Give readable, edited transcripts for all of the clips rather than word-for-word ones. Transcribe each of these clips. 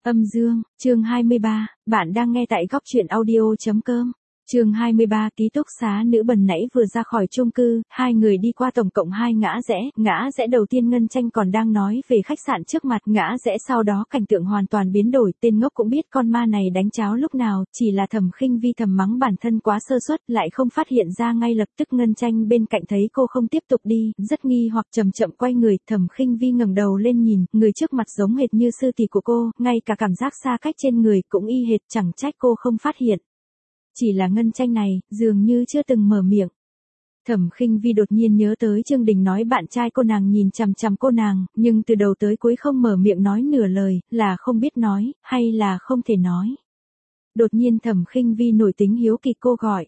Âm dương, chương 23, bạn đang nghe tại góc truyện audio.com. Chương 23, ký túc xá nữ bần nãy vừa ra khỏi chung cư, hai người đi qua tổng cộng 2 ngã rẽ đầu tiên Ngân Tranh còn đang nói về khách sạn trước mặt, ngã rẽ sau đó cảnh tượng hoàn toàn biến đổi, tên ngốc cũng biết con ma này đánh cháo lúc nào, chỉ là Thẩm Khinh Vi thầm mắng bản thân quá sơ suất, lại không phát hiện ra ngay lập tức. Ngân Tranh bên cạnh thấy cô không tiếp tục đi, rất nghi hoặc chậm chậm quay người, Thẩm Khinh Vi ngẩng đầu lên nhìn, người trước mặt giống hệt như sư tỷ của cô, ngay cả cảm giác xa cách trên người cũng y hệt, chẳng trách cô không phát hiện. Chỉ là Ngân Tranh này, dường như chưa từng mở miệng. Thẩm Khinh Vi đột nhiên nhớ tới Trương Đình nói bạn trai cô nàng nhìn chằm chằm cô nàng, nhưng từ đầu tới cuối không mở miệng nói nửa lời, là không biết nói, hay là không thể nói. Đột nhiên Thẩm Khinh Vi nổi tính hiếu kỳ, cô gọi.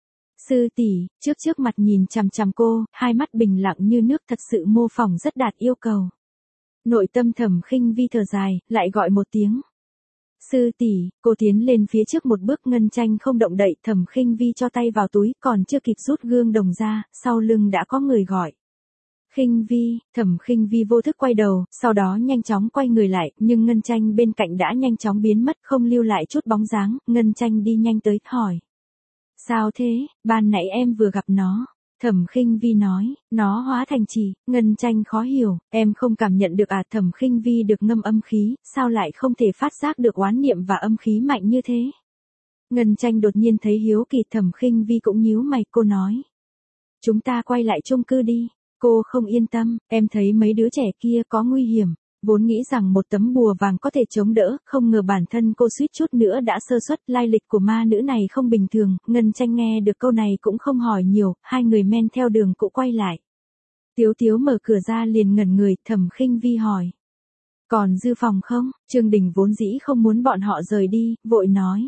Sư tỷ, trước mặt nhìn chằm chằm cô, hai mắt bình lặng như nước, thật sự mô phỏng rất đạt yêu cầu. Nội tâm Thẩm Khinh Vi thở dài, lại gọi một tiếng. Sư tỷ, cô tiến lên phía trước một bước. Ngân Tranh không động đậy, Thẩm Khinh Vi cho tay vào túi, còn chưa kịp rút gương đồng ra, sau lưng đã có người gọi. Khinh Vi, Thẩm Khinh Vi vô thức quay đầu, sau đó nhanh chóng quay người lại, nhưng Ngân Tranh bên cạnh đã nhanh chóng biến mất, không lưu lại chút bóng dáng. Ngân Tranh đi nhanh tới, hỏi. Sao thế, ban nãy em vừa gặp nó. Thẩm Khinh Vi nói, nó hóa thành chỉ. Ngân Tranh khó hiểu, em không cảm nhận được à? Thẩm Khinh Vi được ngâm âm khí, sao lại không thể phát giác được oán niệm và âm khí mạnh như thế? Ngân Tranh đột nhiên thấy hiếu kỳ, Thẩm Khinh Vi cũng nhíu mày, cô nói. Chúng ta quay lại chung cư đi. Cô không yên tâm, em thấy mấy đứa trẻ kia có nguy hiểm. Vốn nghĩ rằng một tấm bùa vàng có thể chống đỡ, không ngờ bản thân cô suýt chút nữa đã sơ suất. Lai lịch của ma nữ này không bình thường. Ngân Tranh nghe được câu này cũng không hỏi nhiều, hai người men theo đường cũ quay lại. Tiếu Tiếu mở cửa ra liền ngẩn người, Thẩm Khinh Vi hỏi. Còn dư phòng không? Trương Đình vốn dĩ không muốn bọn họ rời đi, vội nói.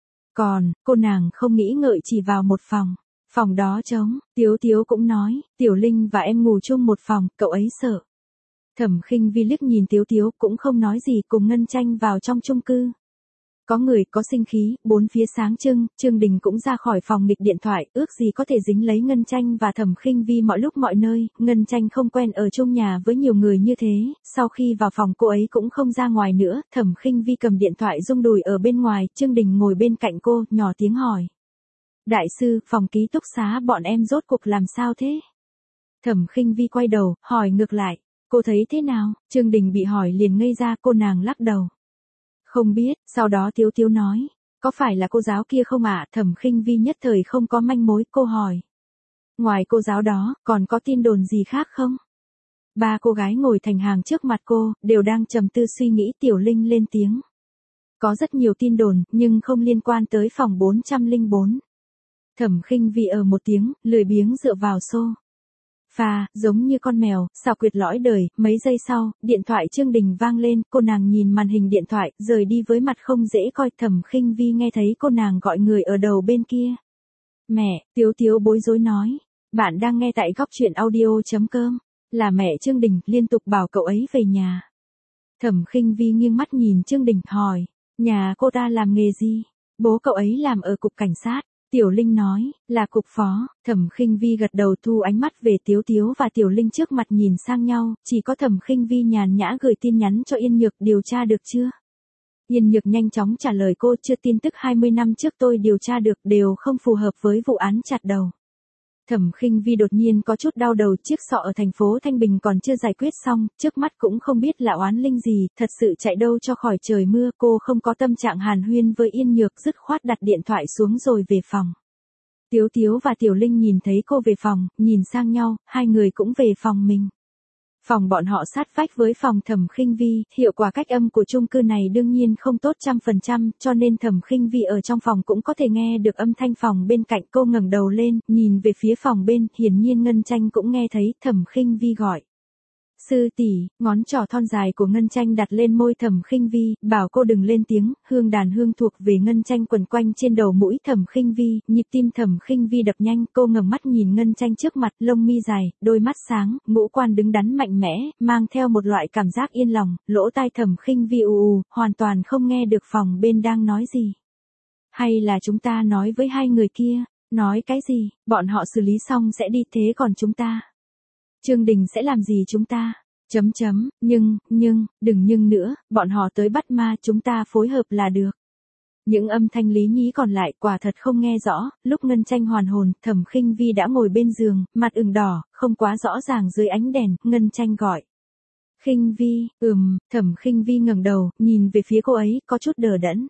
Còn, cô nàng không nghĩ ngợi chỉ vào một phòng. Phòng đó trống. Tiếu Tiếu cũng nói, Tiểu Linh và em ngủ chung một phòng, cậu ấy sợ. Thẩm Khinh Vi liếc nhìn Tiếu Tiếu cũng không nói gì, cùng Ngân Tranh vào trong chung cư. Có người có sinh khí, bốn phía sáng trưng, Trương Đình cũng ra khỏi phòng nghịch điện thoại, ước gì có thể dính lấy Ngân Tranh và Thẩm Khinh Vi mọi lúc mọi nơi. Ngân Tranh không quen ở chung nhà với nhiều người như thế, sau khi vào phòng cô ấy cũng không ra ngoài nữa. Thẩm Khinh Vi cầm điện thoại rung đùi ở bên ngoài, Trương Đình ngồi bên cạnh cô, nhỏ tiếng hỏi. Đại sư, phòng ký túc xá bọn em rốt cuộc làm sao thế? Thẩm Khinh Vi quay đầu, hỏi ngược lại. Cô thấy thế nào? Trương Đình bị hỏi liền ngây ra, cô nàng lắc đầu. Không biết, sau đó Tiếu Tiếu nói. Có phải là cô giáo kia không ạ? Thẩm Khinh Vi nhất thời không có manh mối, cô hỏi. Ngoài cô giáo đó, còn có tin đồn gì khác không? Ba cô gái ngồi thành hàng trước mặt cô, đều đang trầm tư suy nghĩ. Tiểu Linh lên tiếng. Có rất nhiều tin đồn, nhưng không liên quan tới phòng 404. Thẩm Khinh Vi một tiếng, lười biếng dựa vào giống như con mèo, xảo quyệt lõi đời. Mấy giây sau, điện thoại Trương Đình vang lên, cô nàng nhìn màn hình điện thoại, rời đi với mặt không dễ coi. Thẩm Khinh Vi nghe thấy cô nàng gọi người ở đầu bên kia. Mẹ, Tiếu Tiếu bối rối nói. Bạn đang nghe tại góc truyện audio.com. Là mẹ Trương Đình, liên tục bảo cậu ấy về nhà. Thẩm Khinh Vi nghiêng mắt nhìn Trương Đình, hỏi. Nhà cô ta làm nghề gì? Bố cậu ấy làm ở cục cảnh sát. Tiểu Linh nói, là cục phó. Thẩm Khinh Vi gật đầu, thu ánh mắt về Tiếu Tiếu và Tiểu Linh trước mặt nhìn sang nhau, chỉ có Thẩm Khinh Vi nhàn nhã gửi tin nhắn cho Yên Nhược, điều tra được chưa? Yên Nhược nhanh chóng trả lời cô, chưa, tin tức 20 năm trước tôi điều tra được, đều không phù hợp với vụ án chặt đầu. Thẩm Khinh Vi đột nhiên có chút đau đầu, chiếc sọ ở thành phố Thanh Bình còn chưa giải quyết xong, trước mắt cũng không biết là oán linh gì, thật sự chạy đâu cho khỏi trời mưa. Cô không có tâm trạng hàn huyên với Yên Nhược, dứt khoát đặt điện thoại xuống rồi về phòng. Tiếu Tiếu và Tiểu Linh nhìn thấy cô về phòng, nhìn sang nhau, hai người cũng về phòng mình. Phòng bọn họ sát vách với phòng Thẩm Khinh Vi, hiệu quả cách âm của chung cư này đương nhiên không tốt 100%, cho nên Thẩm Khinh Vi ở trong phòng cũng có thể nghe được âm thanh phòng bên cạnh. Cô ngẩng đầu lên, nhìn về phía phòng bên, hiển nhiên Ngân Tranh cũng nghe thấy. Thẩm Khinh Vi gọi. Sư tỷ, ngón trỏ thon dài của Ngân Tranh đặt lên môi Thẩm Khinh Vi, bảo cô đừng lên tiếng. Hương đàn hương thuộc về Ngân Tranh quẩn quanh trên đầu mũi Thẩm Khinh Vi, nhịp tim Thẩm Khinh Vi đập nhanh. Cô ngẩng mắt nhìn Ngân Tranh trước mặt, lông mi dài, đôi mắt sáng, ngũ quan đứng đắn mạnh mẽ, mang theo một loại cảm giác yên lòng. Lỗ tai Thẩm Khinh Vi ù, hoàn toàn không nghe được phòng bên đang nói gì. Hay là chúng ta nói với hai người kia? Nói cái gì? Bọn họ xử lý xong sẽ đi, thế còn chúng ta? Trương Đình sẽ làm gì chúng ta? Nhưng, đừng nhưng nữa, bọn họ tới bắt ma chúng ta phối hợp là được. Những âm thanh lý nhí còn lại quả thật không nghe rõ, lúc Ngân Tranh hoàn hồn, Thẩm Khinh Vi đã ngồi bên giường, mặt ửng đỏ, không quá rõ ràng dưới ánh đèn, Ngân Tranh gọi. Khinh Vi, Thẩm Khinh Vi ngẩng đầu, nhìn về phía cô ấy, có chút đờ đẫn.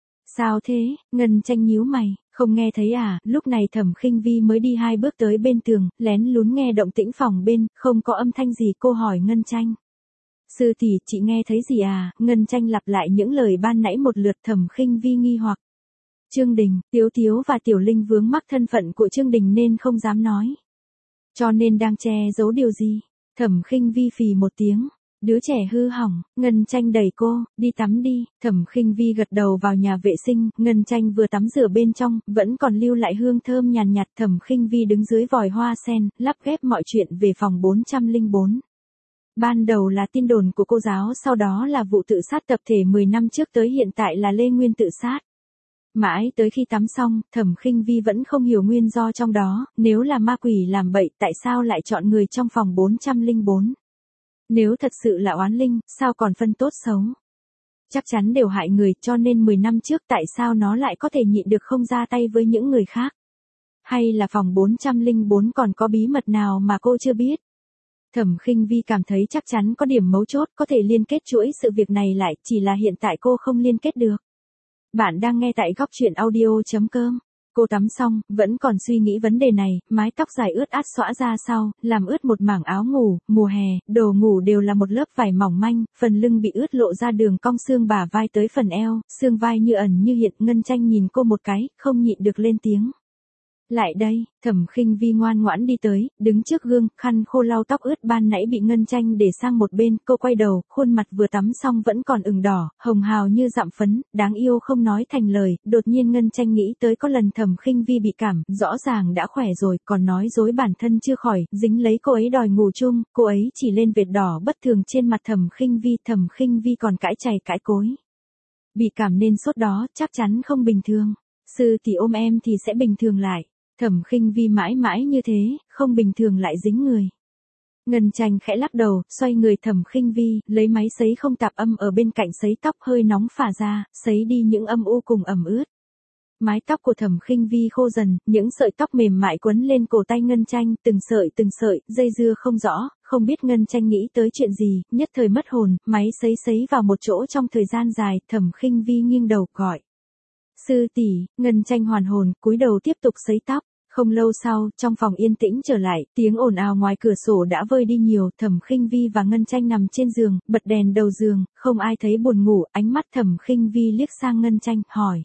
Sao thế, Ngân Tranh nhíu mày, không nghe thấy à, lúc này Thẩm Khinh Vi mới đi 2 bước tới bên tường, lén lún nghe động tĩnh phòng bên, không có âm thanh gì cô hỏi Ngân Tranh. Sư tỷ, chị nghe thấy gì à, Ngân Tranh lặp lại những lời ban nãy một lượt. Thẩm Khinh Vi nghi hoặc. Trương Đình, Tiếu Tiếu và Tiểu Linh vướng mắc thân phận của Trương Đình nên không dám nói. Cho nên đang che giấu điều gì? Thẩm Khinh Vi phì một tiếng. Đứa trẻ hư hỏng, Ngân Tranh đẩy cô, đi tắm đi. Thẩm Khinh Vi gật đầu vào nhà vệ sinh, Ngân Tranh vừa tắm rửa bên trong, vẫn còn lưu lại hương thơm nhàn nhạt. Thẩm Khinh Vi đứng dưới vòi hoa sen, lắp ghép mọi chuyện về phòng 404. Ban đầu là tin đồn của cô giáo, sau đó là vụ tự sát tập thể 10 năm trước, tới hiện tại là Lê Nguyên tự sát. Mãi tới khi tắm xong, Thẩm Khinh Vi vẫn không hiểu nguyên do trong đó, nếu là ma quỷ làm bậy, tại sao lại chọn người trong phòng 404? Nếu thật sự là oán linh, sao còn phân tốt xấu? Chắc chắn đều hại người, cho nên 10 năm trước tại sao nó lại có thể nhịn được không ra tay với những người khác? Hay là phòng 404 còn có bí mật nào mà cô chưa biết? Thẩm Khinh Vi cảm thấy chắc chắn có điểm mấu chốt có thể liên kết chuỗi sự việc này lại, chỉ là hiện tại cô không liên kết được. Bạn đang nghe tại góc truyện audio.com. Cô tắm xong, vẫn còn suy nghĩ vấn đề này, mái tóc dài ướt át xõa ra sau, làm ướt một mảng áo ngủ, mùa hè, đồ ngủ đều là một lớp vải mỏng manh, phần lưng bị ướt lộ ra đường cong xương bả vai tới phần eo, xương vai như ẩn như hiện. Ngân Tranh nhìn cô một cái, không nhịn được lên tiếng. Lại đây, Thẩm Khinh Vi ngoan ngoãn đi tới, đứng trước gương, khăn khô lau tóc ướt ban nãy bị Ngân Tranh để sang một bên, cô quay đầu, khuôn mặt vừa tắm xong vẫn còn ửng đỏ, hồng hào như dặm phấn, đáng yêu không nói thành lời. Đột nhiên Ngân Tranh nghĩ tới có lần Thẩm Khinh Vi bị cảm, rõ ràng đã khỏe rồi, còn nói dối bản thân chưa khỏi, dính lấy cô ấy đòi ngủ chung, cô ấy chỉ lên vệt đỏ bất thường trên mặt Thẩm Khinh Vi còn cãi chày cãi cối. Bị cảm nên sốt đó, chắc chắn không bình thường. Sư tỷ ôm em thì sẽ bình thường lại. Thẩm Khinh Vi mãi mãi như thế, không bình thường lại dính người. Ngân Tranh khẽ lắc đầu, xoay người Thẩm Khinh Vi, lấy máy sấy không tạp âm ở bên cạnh sấy tóc hơi nóng phả ra, sấy đi những âm u cùng ẩm ướt. Mái tóc của Thẩm Khinh Vi khô dần, những sợi tóc mềm mại quấn lên cổ tay Ngân Tranh, từng sợi, dây dưa không rõ, không biết Ngân Tranh nghĩ tới chuyện gì, nhất thời mất hồn, máy sấy vào một chỗ trong thời gian dài. Thẩm Khinh Vi nghiêng đầu gọi. Sư tỷ, Ngân Tranh hoàn hồn, cúi đầu tiếp tục sấy tóc. Không lâu sau, trong phòng yên tĩnh trở lại, tiếng ồn ào ngoài cửa sổ đã vơi đi nhiều. Thẩm Khinh Vi và Ngân Tranh nằm trên giường, bật đèn đầu giường, không ai thấy buồn ngủ. Ánh mắt Thẩm Khinh Vi liếc sang Ngân Tranh, hỏi.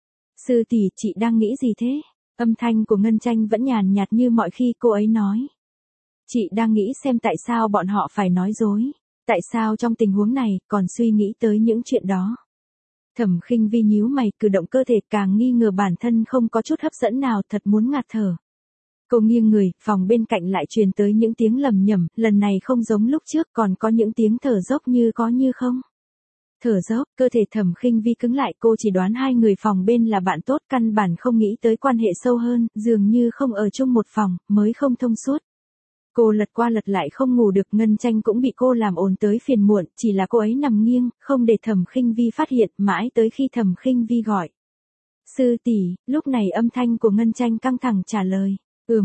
Sư tỷ, chị đang nghĩ gì thế? Âm thanh của Ngân Tranh vẫn nhàn nhạt như mọi khi. Cô ấy nói. Chị đang nghĩ xem tại sao bọn họ phải nói dối. Tại sao trong tình huống này, còn suy nghĩ tới những chuyện đó. Thẩm Khinh Vi nhíu mày, cử động cơ thể, càng nghi ngờ bản thân không có chút hấp dẫn nào, thật muốn ngạt thở. Cô nghiêng người, phòng bên cạnh lại truyền tới những tiếng lầm nhầm, lần này không giống lúc trước, còn có những tiếng thở dốc như có như không. Thở dốc, cơ thể Thẩm Khinh Vi cứng lại, cô chỉ đoán hai người phòng bên là bạn tốt, căn bản không nghĩ tới quan hệ sâu hơn, dường như không ở chung một phòng, mới không thông suốt. Cô lật qua lật lại không ngủ được. Ngân Tranh cũng bị cô làm ồn tới phiền muộn, chỉ là cô ấy nằm nghiêng, không để Thẩm Khinh Vi phát hiện, mãi tới khi Thẩm Khinh Vi gọi. Sư tỷ, lúc này âm thanh của Ngân Tranh căng thẳng trả lời.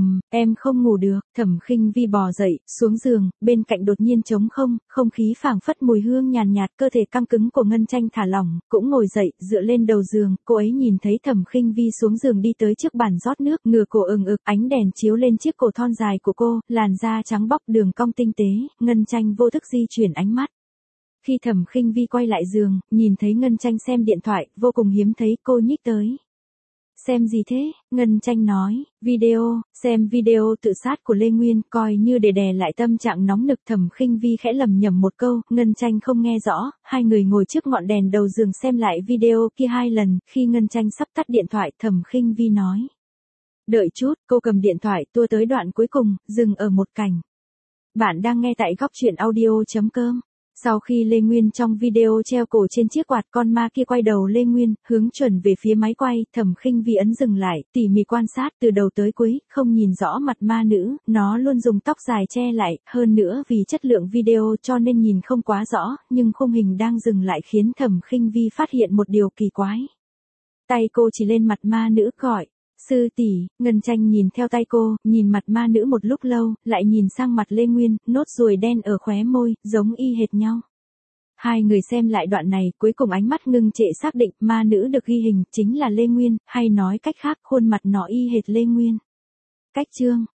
Em không ngủ được. Thẩm Khinh Vi bò dậy, xuống giường, bên cạnh đột nhiên trống không, không khí phảng phất mùi hương nhàn nhạt, cơ thể căng cứng của Ngân Tranh thả lỏng, cũng ngồi dậy, dựa lên đầu giường. Cô ấy nhìn thấy Thẩm Khinh Vi xuống giường đi tới trước bàn rót nước, ngửa cổ ừng ực, ánh đèn chiếu lên chiếc cổ thon dài của cô, làn da trắng bóc, đường cong tinh tế. Ngân Tranh vô thức di chuyển ánh mắt. Khi Thẩm Khinh Vi quay lại giường, nhìn thấy Ngân Tranh xem điện thoại, vô cùng hiếm thấy, cô nhích tới. Xem gì thế? Ngân Tranh nói, xem video tự sát của Lê Nguyên, coi như để đè lại tâm trạng nóng nực. Thẩm Khinh Vi khẽ lẩm nhẩm một câu, Ngân Tranh không nghe rõ, hai người ngồi trước ngọn đèn đầu giường xem lại video kia 2 lần, khi Ngân Tranh sắp tắt điện thoại, Thẩm Khinh Vi nói. Đợi chút, cô cầm điện thoại tua tới đoạn cuối cùng, dừng ở một cảnh. Bạn đang nghe tại góc truyện audio.com. Sau khi Lê Nguyên trong video treo cổ trên chiếc quạt, con ma kia quay đầu Lê Nguyên, hướng chuẩn về phía máy quay, Thẩm Khinh Vi ấn dừng lại, tỉ mỉ quan sát từ đầu tới cuối, không nhìn rõ mặt ma nữ, nó luôn dùng tóc dài che lại, hơn nữa vì chất lượng video cho nên nhìn không quá rõ, nhưng khung hình đang dừng lại khiến Thẩm Khinh Vi phát hiện một điều kỳ quái. Tay cô chỉ lên mặt ma nữ gọi, sư tỷ. Ngân Tranh nhìn theo tay cô, nhìn mặt ma nữ một lúc lâu, lại nhìn sang mặt Lê Nguyên, nốt ruồi đen ở khóe môi, giống y hệt nhau. Hai người xem lại đoạn này, cuối cùng ánh mắt ngưng trệ xác định ma nữ được ghi hình chính là Lê Nguyên, hay nói cách khác khuôn mặt nó y hệt Lê Nguyên. Cách chương